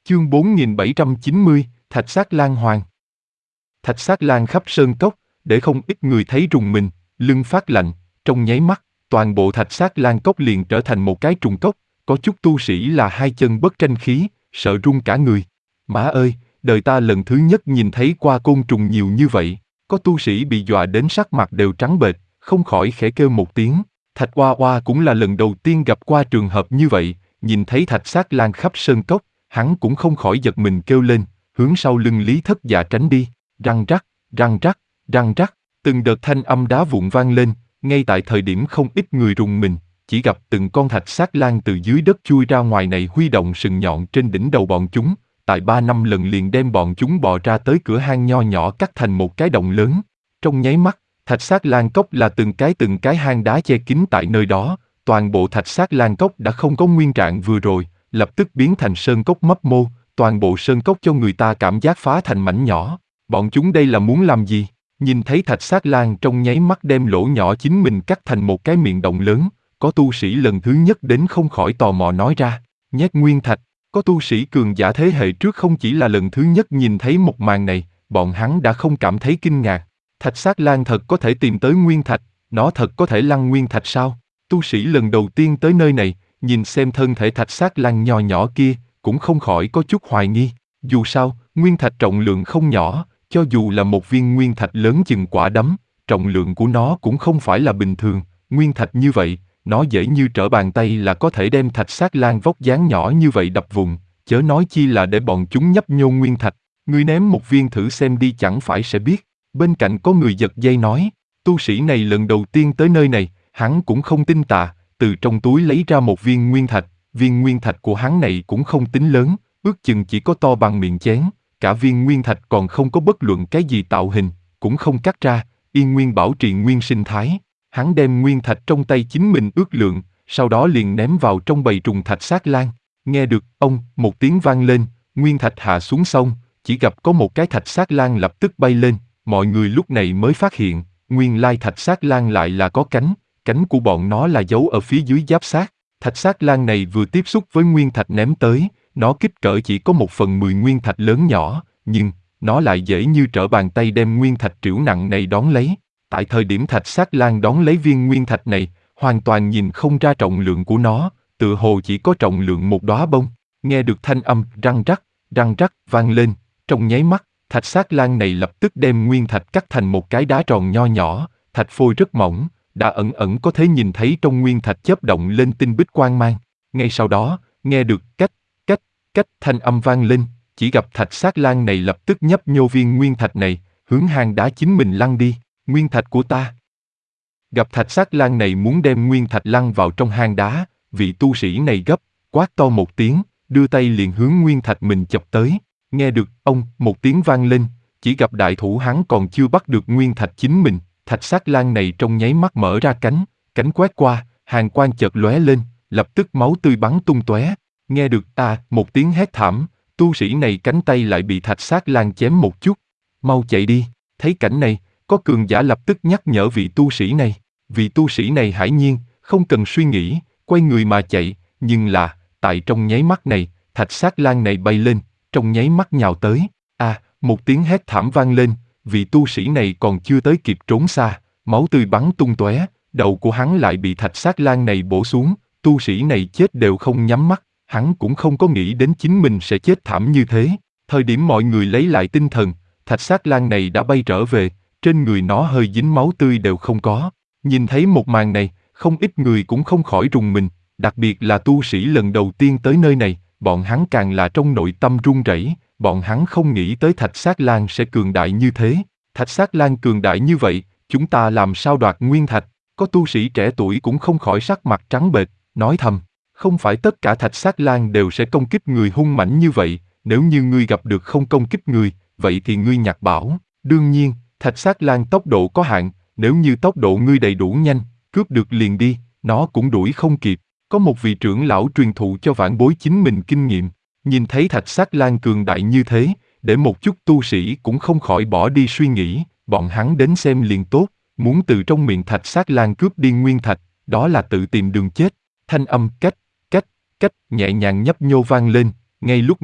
Chương 4790, Thạch Sát Lan Hoàng. Thạch Sát Lan khắp sơn cốc, để không ít người thấy rùng mình, lưng phát lạnh, trong nháy mắt, toàn bộ Thạch Sát Lan cốc liền trở thành một cái trùng cốc, có chút tu sĩ là hai chân bất tranh khí, sợ run cả người. Má ơi, đời ta lần thứ nhất nhìn thấy qua côn trùng nhiều như vậy, có tu sĩ bị dọa đến sắc mặt đều trắng bệch, không khỏi khẽ kêu một tiếng. Thạch Oa Oa cũng là lần đầu tiên gặp qua trường hợp như vậy, nhìn thấy Thạch Sát Lan khắp sơn cốc, hắn cũng không khỏi giật mình kêu lên, hướng sau lưng Lý Thất Dạ tránh đi. Răng rắc, răng rắc, răng rắc, từng đợt thanh âm đá vụn vang lên, ngay tại thời điểm không ít người rùng mình, chỉ gặp từng con Thạch Sát Lan từ dưới đất chui ra ngoài này huy động sừng nhọn trên đỉnh đầu bọn chúng, tại 3-5 lần liền đem bọn chúng bò ra tới cửa hang nho nhỏ cắt thành một cái động lớn. Trong nháy mắt, Thạch Sát Lan cốc là từng cái hang đá che kín tại nơi đó, toàn bộ Thạch Sát Lan cốc đã không có nguyên trạng vừa rồi, lập tức biến thành sơn cốc mấp mô, toàn bộ sơn cốc cho người ta cảm giác phá thành mảnh nhỏ. Bọn chúng đây là muốn làm gì? Nhìn thấy Thạch Sát Lan trong nháy mắt đem lỗ nhỏ chính mình cắt thành một cái miệng động lớn, có tu sĩ lần thứ nhất đến không khỏi tò mò nói ra, nhét nguyên thạch. Có tu sĩ cường giả thế hệ trước không chỉ là lần thứ nhất nhìn thấy một màn này, bọn hắn đã không cảm thấy kinh ngạc. Thạch Sát Lan thật có thể tìm tới nguyên thạch, nó thật có thể lăn nguyên thạch sao? Tu sĩ lần đầu tiên tới nơi này, nhìn xem thân thể Thạch Sát Lan nhỏ nhỏ kia, cũng không khỏi có chút hoài nghi. Dù sao, nguyên thạch trọng lượng không nhỏ, cho dù là một viên nguyên thạch lớn chừng quả đấm, trọng lượng của nó cũng không phải là bình thường. Nguyên thạch như vậy, nó dễ như trở bàn tay là có thể đem Thạch Sát Lan vóc dáng nhỏ như vậy đập vùng, chớ nói chi là để bọn chúng nhấp nhô nguyên thạch. Ngươi ném một viên thử xem đi chẳng phải sẽ biết. Bên cạnh có người giật dây nói, tu sĩ này lần đầu tiên tới nơi này, hắn cũng không tin tà, từ trong túi lấy ra một viên nguyên thạch của hắn này cũng không tính lớn, ước chừng chỉ có to bằng miệng chén, cả viên nguyên thạch còn không có bất luận cái gì tạo hình, cũng không cắt ra, yên nguyên bảo trì nguyên sinh thái. Hắn đem nguyên thạch trong tay chính mình ước lượng, sau đó liền ném vào trong bầy trùng Thạch Sát Lan. Nghe được ông, một tiếng vang lên, nguyên thạch hạ xuống sông, chỉ gặp có một cái Thạch Sát Lan lập tức bay lên, mọi người lúc này mới phát hiện, nguyên lai Thạch Sát Lan lại là có cánh, cánh của bọn nó là giấu ở phía dưới giáp xác. Thạch Sát Lan này vừa tiếp xúc với nguyên thạch ném tới, nó kích cỡ chỉ có 1/10 nguyên thạch lớn nhỏ, nhưng nó lại dễ như trở bàn tay đem nguyên thạch trĩu nặng này đón lấy. Tại thời điểm Thạch Sát Lan đón lấy viên nguyên thạch này, hoàn toàn nhìn không ra trọng lượng của nó, tựa hồ chỉ có trọng lượng một đóa bông. Nghe được thanh âm răng rắc vang lên, trong nháy mắt, Thạch Sát Lan này lập tức đem nguyên thạch cắt thành một cái đá tròn nho nhỏ, thạch phôi rất mỏng, đã ẩn ẩn có thể nhìn thấy trong nguyên thạch chớp động lên tinh bích quang mang. Ngay sau đó, nghe được cách thanh âm vang lên, chỉ gặp Thạch Sát Lan này lập tức nhấp nhô viên nguyên thạch này, hướng hang đá chính mình lăn đi. Nguyên thạch của ta. Gặp Thạch Sát Lan này muốn đem nguyên thạch lăn vào trong hang đá, vị tu sĩ này gấp, quát to một tiếng, đưa tay liền hướng nguyên thạch mình chụp tới. Nghe được ông một tiếng vang lên, chỉ gặp đại thủ hắn còn chưa bắt được nguyên thạch chính mình, Thạch Sát Lan này trong nháy mắt mở ra cánh quét qua, hàn quang chợt lóe lên, lập tức máu tươi bắn tung tóe. Nghe được một tiếng hét thảm, tu sĩ này cánh tay lại bị Thạch Sát Lan chém một chút. Mau chạy đi. Thấy cảnh này, có cường giả lập tức nhắc nhở vị tu sĩ này. Vị tu sĩ này hải nhiên, không cần suy nghĩ, quay người mà chạy, nhưng là, tại trong nháy mắt này, Thạch Sát Lan này bay lên, trong nháy mắt nhào tới. Một tiếng hét thảm vang lên, vị tu sĩ này còn chưa tới kịp trốn xa, máu tươi bắn tung tóe, đầu của hắn lại bị Thạch Sát Lan này bổ xuống, tu sĩ này chết đều không nhắm mắt, hắn cũng không có nghĩ đến chính mình sẽ chết thảm như thế. Thời điểm mọi người lấy lại tinh thần, Thạch Sát Lan này đã bay trở về, trên người nó hơi dính máu tươi đều không có. Nhìn thấy một màn này, không ít người cũng không khỏi rùng mình, đặc biệt là tu sĩ lần đầu tiên tới nơi này, bọn hắn càng là trong nội tâm run rẩy, bọn hắn không nghĩ tới Thạch Sát Lan sẽ cường đại như thế. Thạch Sát Lan cường đại như vậy, chúng ta làm sao đoạt nguyên thạch? Có tu sĩ trẻ tuổi cũng không khỏi sắc mặt trắng bệch, nói thầm, không phải tất cả Thạch Sát Lan đều sẽ công kích người hung mãnh như vậy, nếu như ngươi gặp được không công kích người, vậy thì ngươi nhặt bảo. Đương nhiên, Thạch Sát Lan tốc độ có hạn, nếu như tốc độ ngươi đầy đủ nhanh, cướp được liền đi, nó cũng đuổi không kịp. Có một vị trưởng lão truyền thụ cho vãn bối chính mình kinh nghiệm, nhìn thấy Thạch Sát Lan cường đại như thế, để một chút tu sĩ cũng không khỏi bỏ đi suy nghĩ, bọn hắn đến xem liền tốt, muốn từ trong miệng Thạch Sát Lan cướp đi nguyên thạch, đó là tự tìm đường chết. Thanh âm cách nhẹ nhàng nhấp nhô vang lên, ngay lúc này,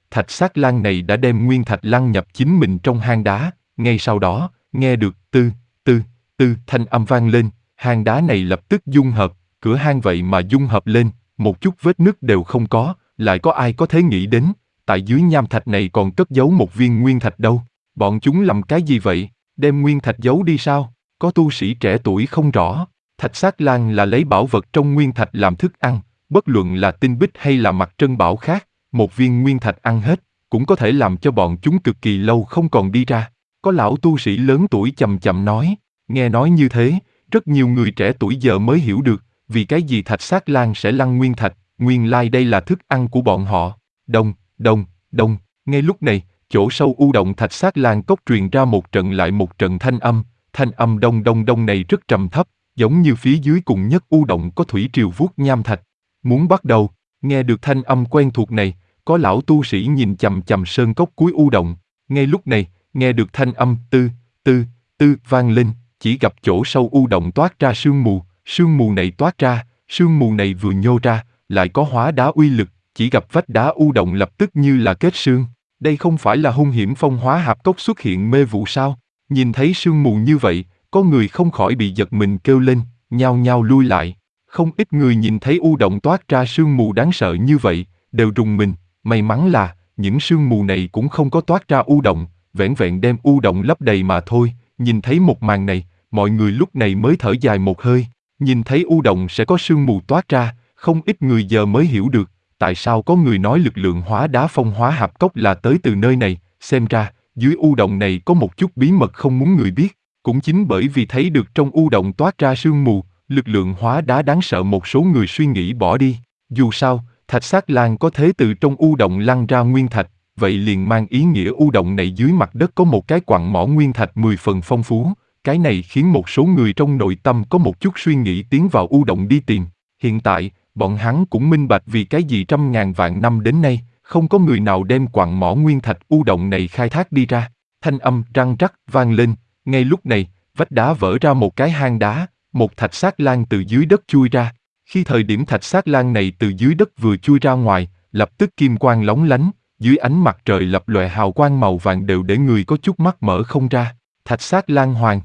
thạch sát lang này đã đem nguyên thạch lăng nhập chính mình trong hang đá, ngay sau đó, nghe được tư, tư, tư thanh âm vang lên, hang đá này lập tức dung hợp, cửa hang vậy mà dung hợp lên, một chút vết nứt đều không có, lại có ai có thể nghĩ đến, tại dưới nham thạch này còn cất giấu một viên nguyên thạch đâu, bọn chúng làm cái gì vậy, đem nguyên thạch giấu đi sao, có tu sĩ trẻ tuổi không rõ, thạch sát lang là lấy bảo vật trong nguyên thạch làm thức ăn, bất luận là tinh bích hay là mặt trân bảo khác, một viên nguyên thạch ăn hết, cũng có thể làm cho bọn chúng cực kỳ lâu không còn đi ra. Có lão tu sĩ lớn tuổi chậm chậm nói, nghe nói như thế, rất nhiều người trẻ tuổi giờ mới hiểu được, vì cái gì thạch sát lang sẽ lăn nguyên thạch, nguyên lai đây là thức ăn của bọn họ. Đông, đông, đông, ngay lúc này, chỗ sâu u động thạch sát lang cốc truyền ra một trận lại một trận thanh âm đông đông đông này rất trầm thấp, giống như phía dưới cùng nhất u động có thủy triều vuốt nham thạch. Muốn bắt đầu, nghe được thanh âm quen thuộc này, có lão tu sĩ nhìn chằm chằm sơn cốc cuối u động, ngay lúc này, nghe được thanh âm tư, tư, tư vang lên, chỉ gặp chỗ sâu u động toát ra sương mù này toát ra, sương mù này vừa nhô ra, lại có hóa đá uy lực, chỉ gặp vách đá u động lập tức như là kết sương. Đây không phải là hung hiểm phong hóa hạp cốc xuất hiện mê vụ sao? Nhìn thấy sương mù như vậy, có người không khỏi bị giật mình kêu lên, nhao nhao lui lại. Không ít người nhìn thấy u động toát ra sương mù đáng sợ như vậy, đều rùng mình. May mắn là, những sương mù này cũng không có toát ra u động, vẻn vẹn đem u động lấp đầy mà thôi. Nhìn thấy một màn này, mọi người lúc này mới thở dài một hơi. Nhìn thấy u động sẽ có sương mù toát ra, không ít người giờ mới hiểu được, tại sao có người nói lực lượng hóa đá phong hóa hạp cốc là tới từ nơi này, xem ra, dưới u động này có một chút bí mật không muốn người biết. Cũng chính bởi vì thấy được trong u động toát ra sương mù, lực lượng hóa đá đáng sợ một số người suy nghĩ bỏ đi. Dù sao, thạch sát lang có thế từ trong u động lăn ra nguyên thạch, vậy liền mang ý nghĩa u động này dưới mặt đất có một cái quặng mỏ nguyên thạch 10 phần phong phú. Cái này khiến một số người trong nội tâm có một chút suy nghĩ tiến vào u động đi tìm. Hiện tại, bọn hắn cũng minh bạch vì cái gì trăm ngàn vạn năm đến nay, không có người nào đem quặng mỏ nguyên thạch u động này khai thác đi ra. Thanh âm răng rắc vang lên, ngay lúc này, vách đá vỡ ra một cái hang đá, một thạch sát lang từ dưới đất chui ra. Khi thời điểm thạch sát lang này từ dưới đất vừa chui ra ngoài, lập tức kim quang lóng lánh, dưới ánh mặt trời lập lòe hào quang màu vàng đều để người có chút mắt mở không ra. Thạch sát lang hoàng.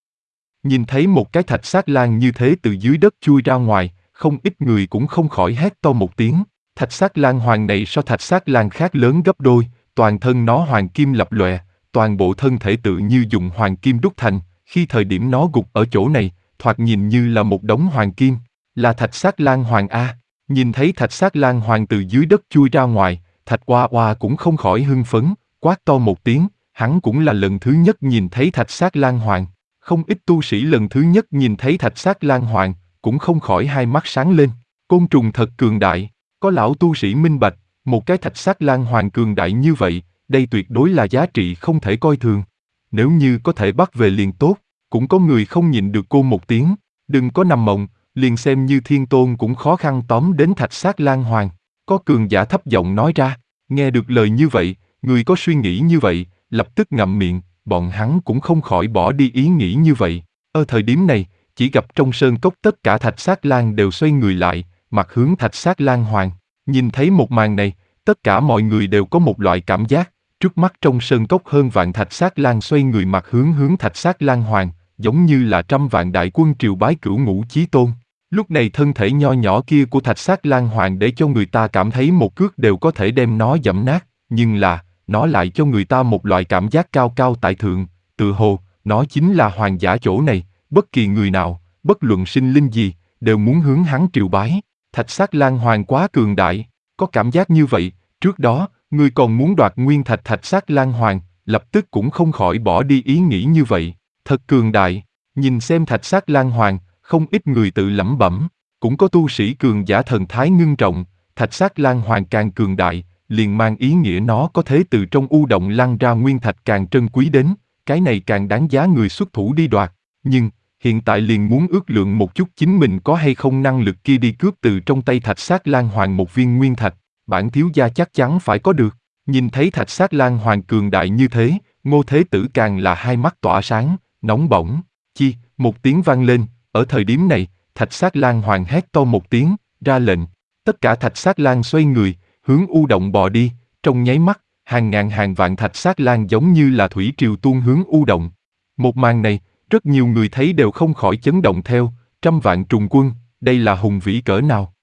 Nhìn thấy một cái thạch sát lang như thế từ dưới đất chui ra ngoài, không ít người cũng không khỏi hét to một tiếng. Thạch sát lang hoàng này so thạch sát lang khác lớn gấp đôi, toàn thân nó hoàng kim lập lòe, toàn bộ thân thể tự như dùng hoàng kim đúc thành, khi thời điểm nó gục ở chỗ này, thoạt nhìn như là một đống hoàng kim, là thạch sát lang hoàng a. Nhìn thấy thạch sát lang hoàng từ dưới đất chui ra ngoài, thạch oa oa cũng không khỏi hưng phấn, quát to một tiếng, hắn cũng là lần thứ nhất nhìn thấy thạch sát lang hoàng. Không ít tu sĩ lần thứ nhất nhìn thấy thạch sát lang hoàng, cũng không khỏi hai mắt sáng lên. Côn trùng thật cường đại, có lão tu sĩ minh bạch, một cái thạch sát lang hoàng cường đại như vậy, đây tuyệt đối là giá trị không thể coi thường. Nếu như có thể bắt về liền tốt, cũng có người không nhịn được côn một tiếng, đừng có nằm mộng, liền xem như thiên tôn cũng khó khăn tóm đến thạch sát lang hoàng. Có cường giả thấp giọng nói ra, nghe được lời như vậy, người có suy nghĩ như vậy, lập tức ngậm miệng, bọn hắn cũng không khỏi bỏ đi ý nghĩ như vậy. Ở thời điểm này, chỉ gặp trong sơn cốc tất cả thạch sát lang đều xoay người lại, mặt hướng thạch sát lang hoàng. Nhìn thấy một màn này, tất cả mọi người đều có một loại cảm giác, trước mắt trong sơn cốc hơn vạn thạch sát lang xoay người mặt hướng thạch sát lang hoàng, giống như là trăm vạn đại quân triều bái cửu ngũ chí tôn. Lúc này thân thể nho nhỏ kia của thạch sát lang hoàng để cho người ta cảm thấy một cước đều có thể đem nó giẫm nát, nhưng là, nó lại cho người ta một loại cảm giác cao cao tại thượng, tự hồ, nó chính là hoàng giả chỗ này, bất kỳ người nào, bất luận sinh linh gì, đều muốn hướng hắn triều bái. Thạch sát lang hoàng quá cường đại, có cảm giác như vậy, trước đó, người còn muốn đoạt nguyên thạch thạch sát lang hoàng, lập tức cũng không khỏi bỏ đi ý nghĩ như vậy, thật cường đại. Nhìn xem thạch sát lang hoàng, không ít người tự lẩm bẩm, cũng có tu sĩ cường giả thần thái ngưng trọng, thạch sát lang hoàng càng cường đại, liền mang ý nghĩa nó có thể từ trong u động lăn ra nguyên thạch càng trân quý đến, cái này càng đáng giá người xuất thủ đi đoạt. Nhưng, hiện tại liền muốn ước lượng một chút chính mình có hay không năng lực kia đi cướp từ trong tay thạch sát lang hoàng một viên nguyên thạch, bản thiếu gia chắc chắn phải có được. Nhìn thấy thạch sát lang hoàng cường đại như thế, Ngô Thế Tử càng là hai mắt tỏa sáng, nóng bỏng. Chi, một tiếng vang lên, ở thời điểm này, thạch sát lang hoàng hét to một tiếng, ra lệnh. Tất cả thạch sát lang xoay người, hướng u động bò đi, Trong nháy mắt, hàng ngàn hàng vạn thạch xác lan giống như là thủy triều tuôn hướng U Động. Một màn này, rất nhiều người thấy đều không khỏi chấn động theo, trăm vạn trùng quân, đây là hùng vĩ cỡ nào.